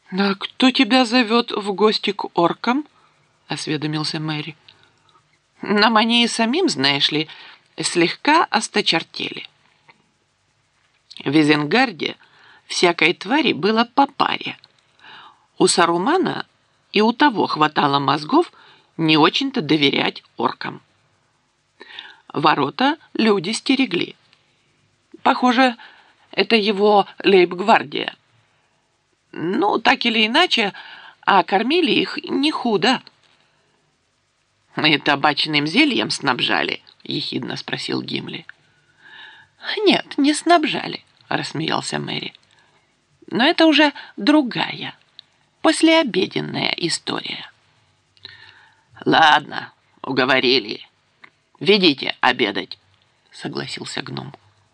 «А кто тебя зовет в гости к оркам?» — осведомился Мэри. «Нам они и самим, знаешь ли, слегка осточертели. В Изенгарде всякой твари было по паре. У Сарумана и у того хватало мозгов не очень-то доверять оркам. Ворота люди стерегли. Похоже, это его лейб-гвардия. Ну, так или иначе, а кормили их не худо». «И табачным зельем снабжали?» — ехидно спросил Гимли. «Нет, не снабжали», — рассмеялся Мэри. «Но это уже другая, послеобеденная история». «Ладно, уговорили. Ведите обедать», — согласился гном.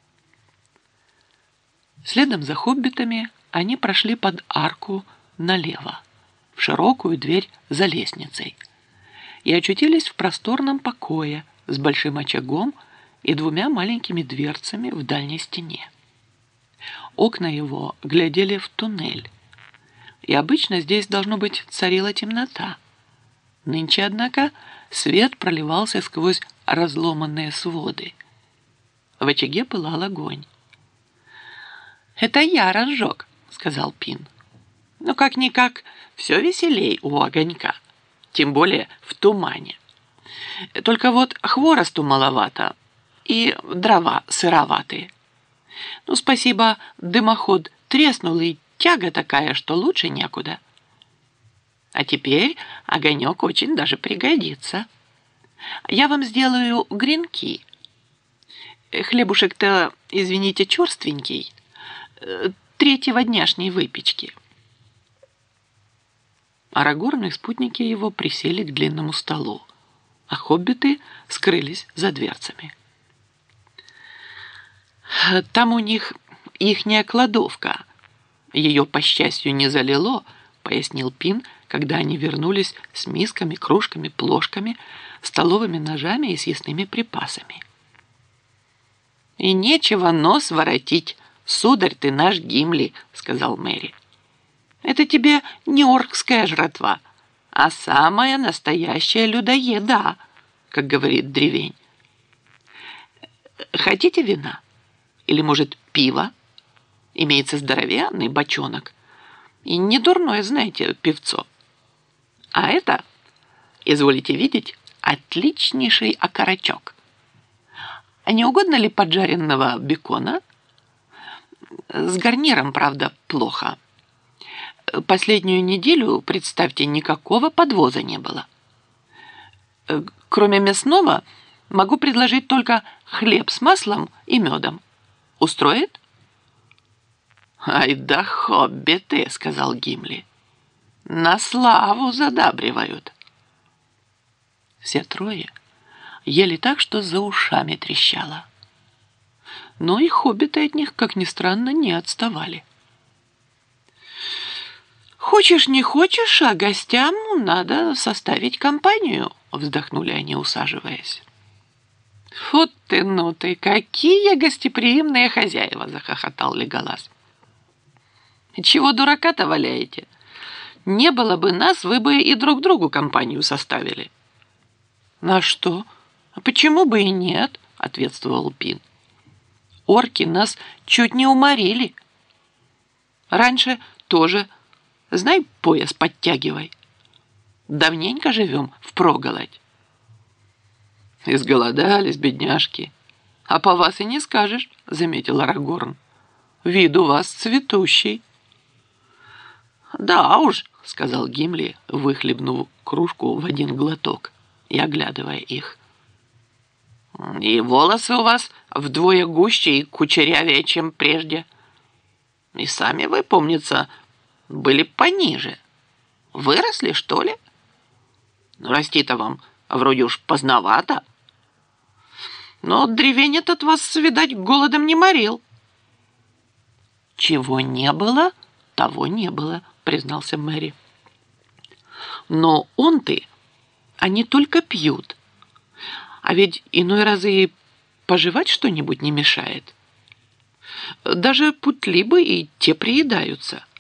Следом за хоббитами они прошли под арку налево, в широкую дверь за лестницей, и очутились в просторном покое с большим очагом и двумя маленькими дверцами в дальней стене. Окна его глядели в туннель, и обычно здесь, должно быть, царила темнота. Нынче, однако, свет проливался сквозь разломанные своды. В очаге пылал огонь. «Это я разжег», — сказал Пин. «Ну, как-никак, все веселей у огонька, тем более в тумане. Только вот хворосту маловато и дрова сыроватые. Ну, спасибо, дымоход треснул, и тяга такая, что лучше некуда. А теперь огонек очень даже пригодится. Я вам сделаю гренки. Хлебушек-то, извините, черственький, третьего дняшней выпечки». Арагорн и спутники его присели к длинному столу, а хоббиты скрылись за дверцами. «Там у них ихняя кладовка. Ее, по счастью, не залило», — пояснил Пин, когда они вернулись с мисками, кружками, плошками, столовыми ножами и съестными припасами. «И нечего нос воротить, сударь ты наш Гимли», — сказал Мэри. «Это тебе не оркская жратва, а самая настоящая людоеда, как говорит древень. Хотите вина? Или, может, пиво? Имеется здоровенный бочонок. И не дурное, знаете, пивцо. А это, изволите видеть, отличнейший окорочок. А не угодно ли поджаренного бекона? С гарниром, правда, плохо. Последнюю неделю, представьте, никакого подвоза не было. Кроме мясного, могу предложить только хлеб с маслом и медом. Устроит?» «Ай да хоббиты», — сказал Гимли. «На славу задабривают». Все трое ели так, что за ушами трещало. Но и хоббиты от них, как ни странно, не отставали. «Хочешь, не хочешь, а гостям надо составить компанию», — вздохнули они, усаживаясь. «Фу ты, ну ты, какие гостеприимные хозяева!» — захохотал Леголас. «Чего дурака-то валяете? Не было бы нас, вы бы и друг другу компанию составили». «На что? А почему бы и нет?» — ответствовал Пин. «Орки нас чуть не уморили. Раньше тоже, знай, пояс подтягивай. Давненько живем впроголодь». «Изголодались, бедняжки. А по вас и не скажешь», — заметил Арагорн. «Вид у вас цветущий». «Да уж», — сказал Гимли, выхлебнув кружку в один глоток и оглядывая их. «И волосы у вас вдвое гуще и кучерявее, чем прежде. И сами вы, помнится, были пониже. Выросли, что ли? Ну, расти-то вам вроде уж поздновато. Но древень этот вас, видать, голодом не морил». «Чего не было, того не было», — признался Мэри. «Но он-то, они только пьют. А ведь иной раз и пожевать что-нибудь не мешает. Даже путлибы и те приедаются».